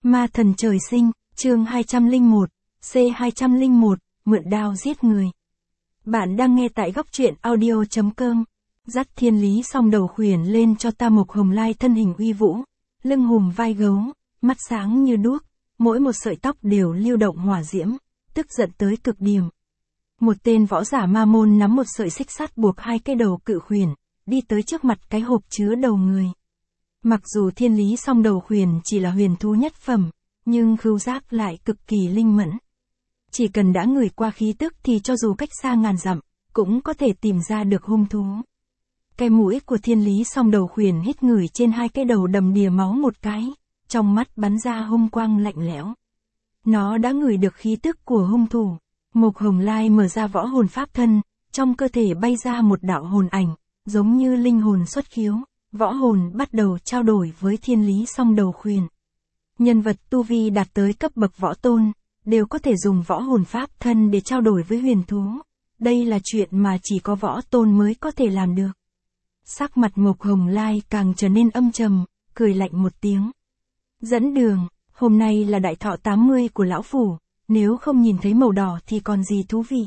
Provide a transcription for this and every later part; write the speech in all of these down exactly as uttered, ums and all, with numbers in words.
Ma thần trời sinh, chương hai trăm lẻ một, C hai trăm lẻ một, mượn đao giết người. Bạn đang nghe tại góc truyện audio chấm com. Dắt thiên lý song đầu khuyển lên cho ta Mộc Hồng Lai thân hình uy vũ, lưng hùm vai gấu, mắt sáng như đuốc, mỗi một sợi tóc đều lưu động hỏa diễm, tức giận tới cực điểm. Một tên võ giả ma môn nắm một sợi xích sắt buộc hai cái đầu cự khuyển, đi tới trước mặt cái hộp chứa đầu người. Mặc dù thiên lý song đầu khuyển chỉ là huyền thú nhất phẩm, nhưng khứu giác lại cực kỳ linh mẫn. Chỉ cần đã ngửi qua khí tức thì cho dù cách xa ngàn dặm, cũng có thể tìm ra được hung thú. Cái mũi của thiên lý song đầu khuyển hít ngửi trên hai cái đầu đầm đìa máu một cái, trong mắt bắn ra hung quang lạnh lẽo. Nó đã ngửi được khí tức của hung thủ. Mộc Hồng Lai mở ra võ hồn pháp thân, trong cơ thể bay ra một đạo hồn ảnh, giống như linh hồn xuất khiếu, võ hồn bắt đầu trao đổi với thiên lý song đầu khuyển. Nhân vật tu vi đạt tới cấp bậc võ tôn, đều có thể dùng võ hồn pháp thân để trao đổi với huyền thú. Đây là chuyện mà chỉ có võ tôn mới có thể làm được. Sắc mặt Mộc Hồng Lai càng trở nên âm trầm, cười lạnh một tiếng. Dẫn đường, hôm nay là đại thọ tám mươi của lão phủ, nếu không nhìn thấy màu đỏ thì còn gì thú vị.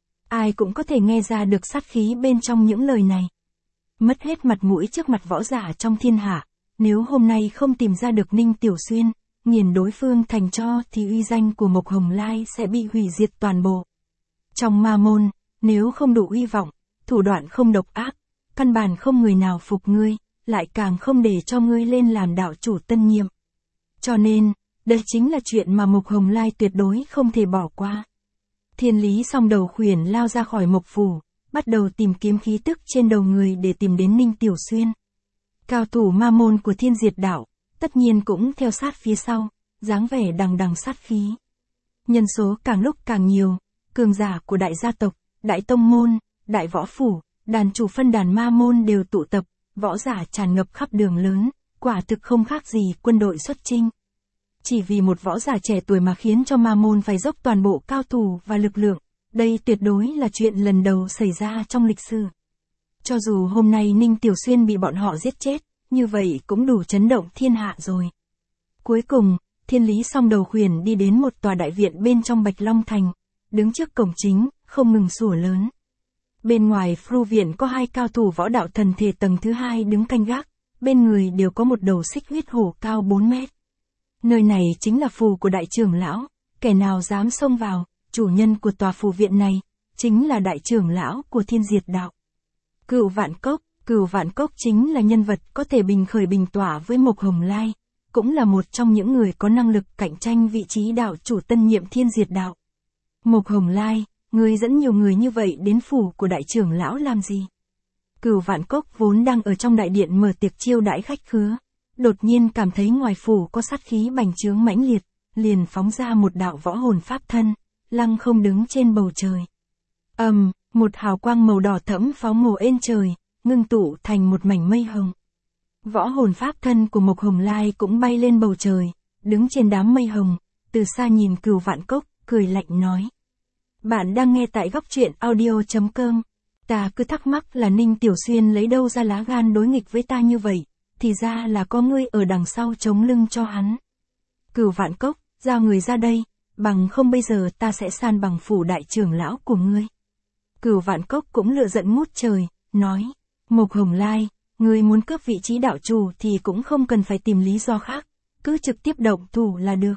Ai cũng có thể nghe ra được sát khí bên trong những lời này. Mất hết mặt mũi trước mặt võ giả trong thiên hạ, nếu hôm nay không tìm ra được Ninh Tiểu Xuyên, nghiền đối phương thành tro thì uy danh của Mộc Hồng Lai sẽ bị hủy diệt toàn bộ. Trong ma môn, nếu không đủ uy vọng, thủ đoạn không độc ác, căn bản không người nào phục ngươi, lại càng không để cho ngươi lên làm đạo chủ tân nhiệm. Cho nên, đây chính là chuyện mà Mộc Hồng Lai tuyệt đối không thể bỏ qua. Thiên lý song đầu khuyển lao ra khỏi Mộc phủ, bắt đầu tìm kiếm khí tức trên đầu người để tìm đến Ninh Tiểu Xuyên. Cao thủ ma môn của Thiên Diệt Đạo, tất nhiên cũng theo sát phía sau, dáng vẻ đằng đằng sát khí. Nhân số càng lúc càng nhiều, cường giả của đại gia tộc, đại tông môn, đại võ phủ, đàn chủ phân đàn ma môn đều tụ tập, võ giả tràn ngập khắp đường lớn, quả thực không khác gì quân đội xuất chinh. Chỉ vì một võ giả trẻ tuổi mà khiến cho ma môn phải dốc toàn bộ cao thủ và lực lượng, đây tuyệt đối là chuyện lần đầu xảy ra trong lịch sử. Cho dù hôm nay Ninh Tiểu Xuyên bị bọn họ giết chết, như vậy cũng đủ chấn động thiên hạ rồi. Cuối cùng, thiên lý song đầu khuyển đi đến một tòa đại viện bên trong Bạch Long Thành, đứng trước cổng chính, không ngừng sủa lớn. Bên ngoài phu viện có hai cao thủ võ đạo thần thể tầng thứ hai đứng canh gác, bên người đều có một đầu xích huyết hổ cao bốn mét. Nơi này chính là phù của đại trưởng lão, kẻ nào dám xông vào, chủ nhân của tòa phù viện này, chính là đại trưởng lão của Thiên Diệt Đạo. Cửu Vạn Cốc, Cửu Vạn Cốc chính là nhân vật có thể bình khởi bình tỏa với Mộc Hồng Lai, cũng là một trong những người có năng lực cạnh tranh vị trí đạo chủ tân nhiệm Thiên Diệt Đạo. Mộc Hồng Lai, người dẫn nhiều người như vậy đến phủ của đại trưởng lão làm gì? Cửu Vạn Cốc vốn đang ở trong đại điện mở tiệc chiêu đãi khách khứa, đột nhiên cảm thấy ngoài phủ có sát khí bành trướng mãnh liệt, liền phóng ra một đạo võ hồn pháp thân, lăng không đứng trên bầu trời. Ầm, um, một hào quang màu đỏ thẫm pháo mồ ên trời, ngưng tụ thành một mảnh mây hồng. Võ hồn pháp thân của Mộc Hồng Lai cũng bay lên bầu trời, đứng trên đám mây hồng, từ xa nhìn Cửu Vạn Cốc, cười lạnh nói. Bạn đang nghe tại góc truyện audio chấm com. Ta cứ thắc mắc là Ninh Tiểu Xuyên lấy đâu ra lá gan đối nghịch với ta như vậy, thì ra là có ngươi ở đằng sau chống lưng cho hắn. Cửu Vạn Cốc, giao người ra đây, bằng không bây giờ ta sẽ san bằng phủ đại trưởng lão của ngươi. Cửu Vạn Cốc cũng lựa giận ngút trời, nói, Mộc Hồng Lai, ngươi muốn cướp vị trí đạo chủ thì cũng không cần phải tìm lý do khác, cứ trực tiếp động thủ là được.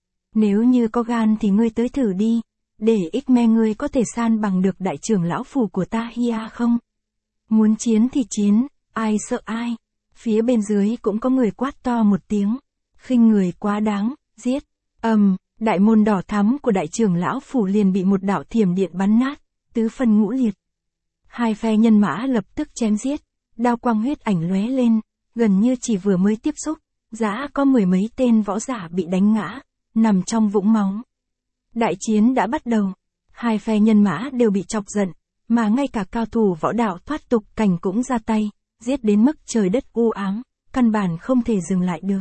Nếu như có gan thì ngươi tới thử đi, để ích me ngươi có thể san bằng được đại trưởng lão phủ của ta hia không? Muốn chiến thì chiến, ai sợ ai? Phía bên dưới cũng có người quát to một tiếng, khinh người quá đáng, giết. Ầm, um, đại môn đỏ thắm của đại trưởng lão phủ liền bị một đạo thiểm điện bắn nát, tứ phân ngũ liệt. Hai phe nhân mã lập tức chém giết, đao quang huyết ảnh lóe lên, gần như chỉ vừa mới tiếp xúc, dã có mười mấy tên võ giả bị đánh ngã, nằm trong vũng máu. Đại chiến đã bắt đầu, hai phe nhân mã đều bị chọc giận, mà ngay cả cao thủ võ đạo thoát tục cảnh cũng ra tay, giết đến mức trời đất u ám, căn bản không thể dừng lại được.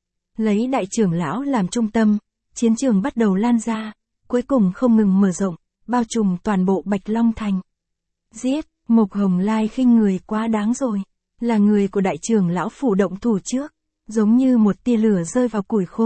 Lấy đại trưởng lão làm trung tâm, chiến trường bắt đầu lan ra, cuối cùng không ngừng mở rộng, bao trùm toàn bộ Bạch Long Thành. Giết, Mộc Hồng Lai khinh người quá đáng rồi, là người của đại trưởng lão phủ động thủ trước, giống như một tia lửa rơi vào củi khô,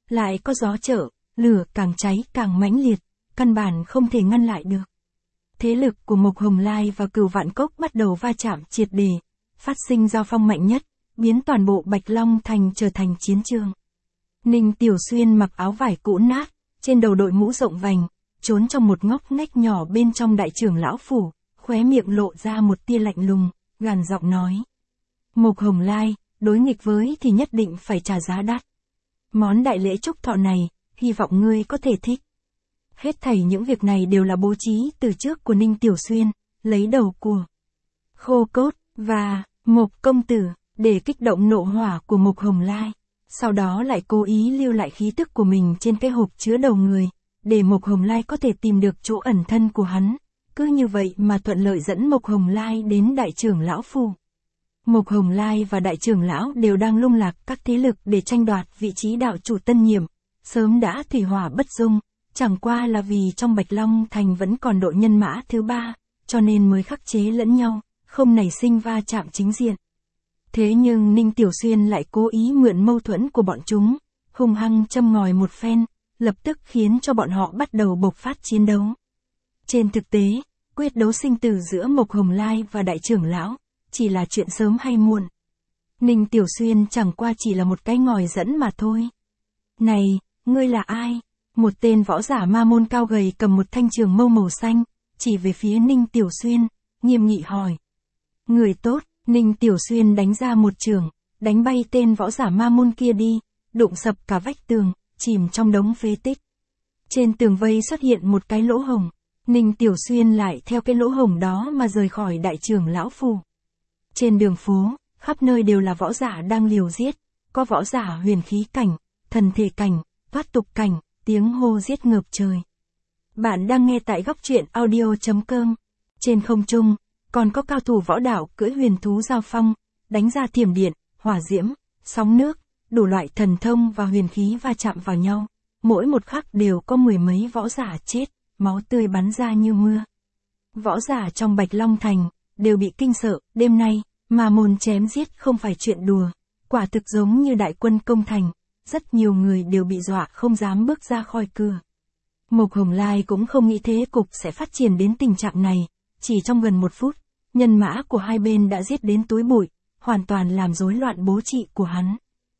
lại có gió trợ, lửa càng cháy càng mãnh liệt, căn bản không thể ngăn lại được. Thế lực của Mộc Hồng Lai và Cửu Vạn Cốc bắt đầu va chạm triệt để, phát sinh giao phong mạnh nhất, biến toàn bộ Bạch Long Thành trở thành chiến trường. Ninh Tiểu Xuyên mặc áo vải cũ nát, trên đầu đội mũ rộng vành, trốn trong một ngóc ngách nhỏ bên trong đại trưởng lão phủ, khóe miệng lộ ra một tia lạnh lùng, gằn giọng nói. Mộc Hồng Lai, đối nghịch với thì nhất định phải trả giá đắt. Món đại lễ chúc thọ này, hy vọng ngươi có thể thích. Hết thảy những việc này đều là bố trí từ trước của Ninh Tiểu Xuyên, lấy đầu của Khô Cốt, và Mộc Công Tử, để kích động nộ hỏa của Mộc Hồng Lai. Sau đó lại cố ý lưu lại khí tức của mình trên cái hộp chứa đầu người, để Mộc Hồng Lai có thể tìm được chỗ ẩn thân của hắn. Cứ như vậy mà thuận lợi dẫn Mộc Hồng Lai đến đại trưởng lão phủ. Mộc Hồng Lai và đại trưởng lão đều đang lung lạc các thế lực để tranh đoạt vị trí đạo chủ tân nhiệm, sớm đã thủy hỏa bất dung, chẳng qua là vì trong Bạch Long Thành vẫn còn đội nhân mã thứ ba, cho nên mới khắc chế lẫn nhau, không nảy sinh va chạm chính diện. Thế nhưng Ninh Tiểu Xuyên lại cố ý mượn mâu thuẫn của bọn chúng, hung hăng châm ngòi một phen, lập tức khiến cho bọn họ bắt đầu bộc phát chiến đấu. Trên thực tế, quyết đấu sinh tử giữa Mộc Hồng Lai và đại trưởng lão, chỉ là chuyện sớm hay muộn. Ninh Tiểu Xuyên chẳng qua chỉ là một cái ngòi dẫn mà thôi. Này, ngươi là ai? Một tên võ giả ma môn cao gầy cầm một thanh trường mâu màu xanh, chỉ về phía Ninh Tiểu Xuyên, nghiêm nghị hỏi. Người tốt, Ninh Tiểu Xuyên đánh ra một trường, đánh bay tên võ giả ma môn kia đi, đụng sập cả vách tường, chìm trong đống phế tích. Trên tường vây xuất hiện một cái lỗ hổng, Ninh Tiểu Xuyên lại theo cái lỗ hổng đó mà rời khỏi đại trưởng lão phủ. Trên đường phố, khắp nơi đều là võ giả đang liều giết, có võ giả huyền khí cảnh, thần thể cảnh, thoát tục cảnh, tiếng hô giết ngập trời. Bạn đang nghe tại góc truyện audio chấm com. Trên không trung, còn có cao thủ võ đạo cưỡi huyền thú giao phong, đánh ra thiểm điện, hỏa diễm, sóng nước, đủ loại thần thông và huyền khí va chạm vào nhau. Mỗi một khắc đều có mười mấy võ giả chết, máu tươi bắn ra như mưa. Võ giả trong Bạch Long Thành đều bị kinh sợ, đêm nay, ma môn chém giết không phải chuyện đùa, quả thực giống như đại quân công thành, rất nhiều người đều bị dọa không dám bước ra khỏi cửa. Mộc Hồng Lai cũng không nghĩ thế cục sẽ phát triển đến tình trạng này, chỉ trong gần một phút, nhân mã của hai bên đã giết đến túi bụi, hoàn toàn làm rối loạn bố trị của hắn.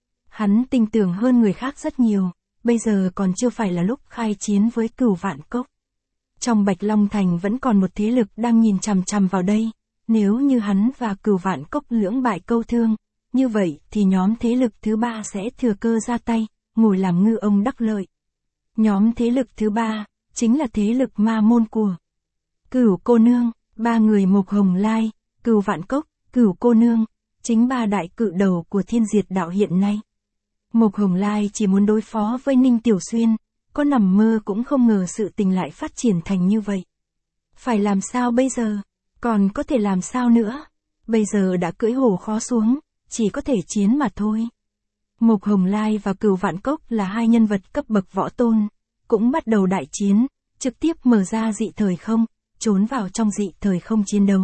Hắn tinh tường hơn người khác rất nhiều, bây giờ còn chưa phải là lúc khai chiến với Cửu Vạn Cốc. Trong Bạch Long Thành vẫn còn một thế lực đang nhìn chằm chằm vào đây, nếu như hắn và Cửu Vạn Cốc lưỡng bại câu thương, như vậy thì nhóm thế lực thứ ba sẽ thừa cơ ra tay, ngồi làm ngư ông đắc lợi. Nhóm thế lực thứ ba, chính là thế lực ma môn của Cửu cô nương, ba người Mộc Hồng Lai, Cửu Vạn Cốc, Cửu cô nương, chính ba đại cự đầu của thiên diệt đạo hiện nay. Mộc Hồng Lai chỉ muốn đối phó với Ninh Tiểu Xuyên, có nằm mơ cũng không ngờ sự tình lại phát triển thành như vậy. Phải làm sao bây giờ? Còn có thể làm sao nữa? Bây giờ đã cưỡi hổ khó xuống, chỉ có thể chiến mà thôi. Mộc Hồng Lai và Cửu Vạn Cốc là hai nhân vật cấp bậc võ tôn, cũng bắt đầu đại chiến, trực tiếp mở ra dị thời không, trốn vào trong dị thời không chiến đấu.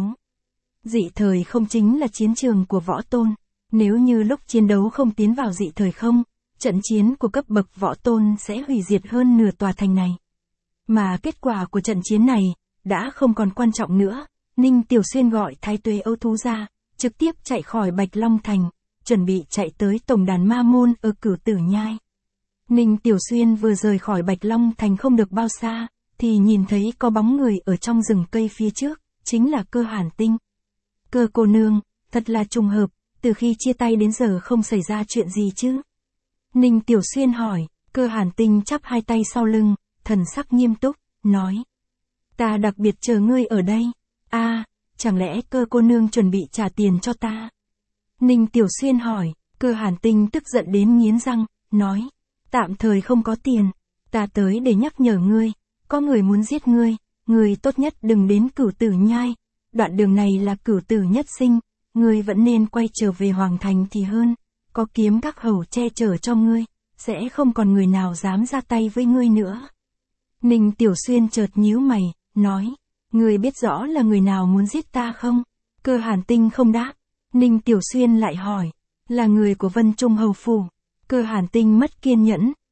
Dị thời không chính là chiến trường của võ tôn, nếu như lúc chiến đấu không tiến vào dị thời không, trận chiến của cấp bậc võ tôn sẽ hủy diệt hơn nửa tòa thành này. Mà kết quả của trận chiến này, đã không còn quan trọng nữa, Ninh Tiểu Xuyên gọi Thái Tuế Âu Thú ra, trực tiếp chạy khỏi Bạch Long Thành, chuẩn bị chạy tới tổng đàn ma môn ở Cửu Tử Nhai. Ninh Tiểu Xuyên vừa rời khỏi Bạch Long Thành không được bao xa, thì nhìn thấy có bóng người ở trong rừng cây phía trước, chính là Cơ Hàn Tinh. Cơ cô nương, thật là trùng hợp, từ khi chia tay đến giờ không xảy ra chuyện gì chứ? Ninh Tiểu Xuyên hỏi, Cơ Hàn Tinh chắp hai tay sau lưng, thần sắc nghiêm túc, nói. Ta đặc biệt chờ ngươi ở đây. A, à, chẳng lẽ Cơ cô nương chuẩn bị trả tiền cho ta? Ninh Tiểu Xuyên hỏi, Cơ Hàn Tinh tức giận đến nghiến răng, nói. Tạm thời không có tiền, ta tới để nhắc nhở ngươi, có người muốn giết ngươi, ngươi tốt nhất đừng đến Cửu Tử Nhai, đoạn đường này là cửu tử nhất sinh, ngươi vẫn nên quay trở về Hoàng Thành thì hơn, có kiếm các hầu che chở cho ngươi, sẽ không còn người nào dám ra tay với ngươi nữa. Ninh Tiểu Xuyên chợt nhíu mày, nói, ngươi biết rõ là người nào muốn giết ta không? Cơ Hàn Tinh không đáp, Ninh Tiểu Xuyên lại hỏi, là người của Vân Trung Hầu Phủ. Cơ Hàn Tinh mất kiên nhẫn,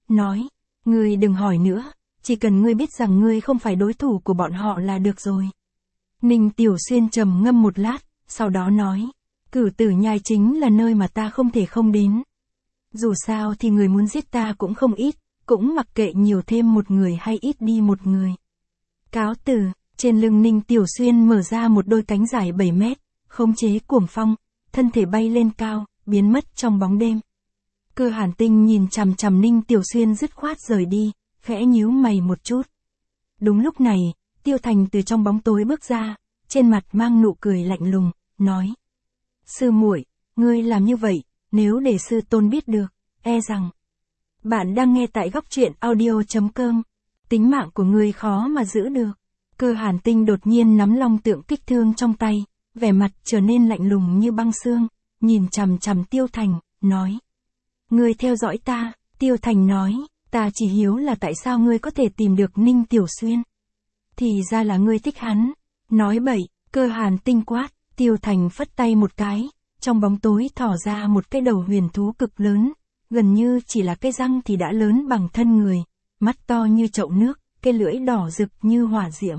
nói, ngươi đừng hỏi nữa, chỉ cần ngươi biết rằng ngươi không phải đối thủ của bọn họ là được rồi. Ninh Tiểu Xuyên trầm ngâm một lát, sau đó nói, Cử Tử Nhai chính là nơi mà ta không thể không đến. Dù sao thì người muốn giết ta cũng không ít, cũng mặc kệ nhiều thêm một người hay ít đi một người. Cáo từ, trên lưng Ninh Tiểu Xuyên mở ra một đôi cánh dài bảy mét, khống chế cuồng phong, thân thể bay lên cao, biến mất trong bóng đêm. Cơ Hàn Tinh nhìn chằm chằm Ninh Tiểu Xuyên dứt khoát rời đi, khẽ nhíu mày một chút. Đúng lúc này, Tiêu Thành từ trong bóng tối bước ra, trên mặt mang nụ cười lạnh lùng, nói. Sư muội, ngươi làm như vậy, nếu để sư tôn biết được, e rằng. Bạn đang nghe tại góc truyện audio.com. Tính mạng của ngươi khó mà giữ được. Cơ Hàn Tinh đột nhiên nắm long tượng kích thương trong tay, vẻ mặt trở nên lạnh lùng như băng xương, nhìn chằm chằm Tiêu Thành, nói. Ngươi theo dõi ta, Tiêu Thành nói, ta chỉ hiếu là tại sao ngươi có thể tìm được Ninh Tiểu Xuyên. Thì ra là ngươi thích hắn. Nói bậy, Cơ Hàn Tinh quát, Tiêu Thành phất tay một cái, trong bóng tối thỏ ra một cái đầu huyền thú cực lớn, gần như chỉ là cái răng thì đã lớn bằng thân người, mắt to như chậu nước, cái lưỡi đỏ rực như hỏa diễm.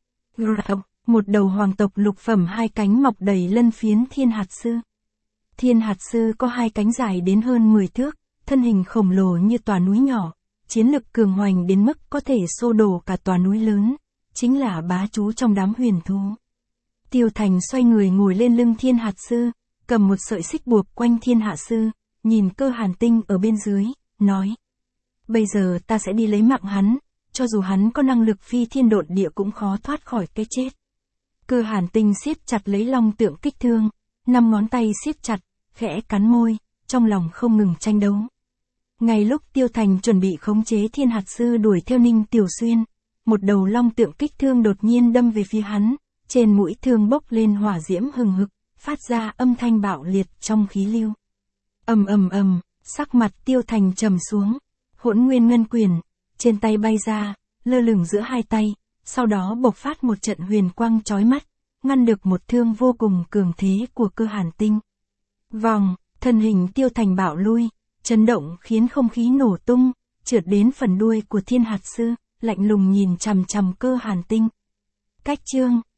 Một đầu hoàng tộc lục phẩm hai cánh mọc đầy lân phiến Thiên Hạt Sư. Thiên Hạt Sư có hai cánh dài đến hơn mười thước, thân hình khổng lồ như tòa núi nhỏ, chiến lực cường hoành đến mức có thể xô đổ cả tòa núi lớn, chính là bá chú trong đám huyền thú. Tiêu Thành xoay người ngồi lên lưng Thiên Hạt Sư, cầm một sợi xích buộc quanh Thiên Hạ Sư, nhìn Cơ Hàn Tinh ở bên dưới, nói. Bây giờ ta sẽ đi lấy mạng hắn, cho dù hắn có năng lực phi thiên độn địa cũng khó thoát khỏi cái chết. Cơ Hàn Tinh siết chặt lấy long tượng kích thương, năm ngón tay siết chặt, khẽ cắn môi, trong lòng không ngừng tranh đấu. Ngay lúc Tiêu Thành chuẩn bị khống chế Thiên Hạt Sư đuổi theo Ninh Tiểu Xuyên, một đầu long tượng kích thương đột nhiên đâm về phía hắn, trên mũi thương bốc lên hỏa diễm hừng hực, phát ra âm thanh bạo liệt trong khí lưu. Ầm ầm ầm, sắc mặt Tiêu Thành trầm xuống, Hỗn Nguyên Ngân Quyền trên tay bay ra, lơ lửng giữa hai tay, sau đó bộc phát một trận huyền quang chói mắt, ngăn được một thương vô cùng cường thế của Cơ Hàn Tinh. Vòng, thân hình Tiêu Thành bạo lui, chấn động khiến không khí nổ tung, trượt đến phần đuôi của Thiên Hạt Sư, lạnh lùng nhìn chằm chằm Cơ Hàn Tinh. Cách chương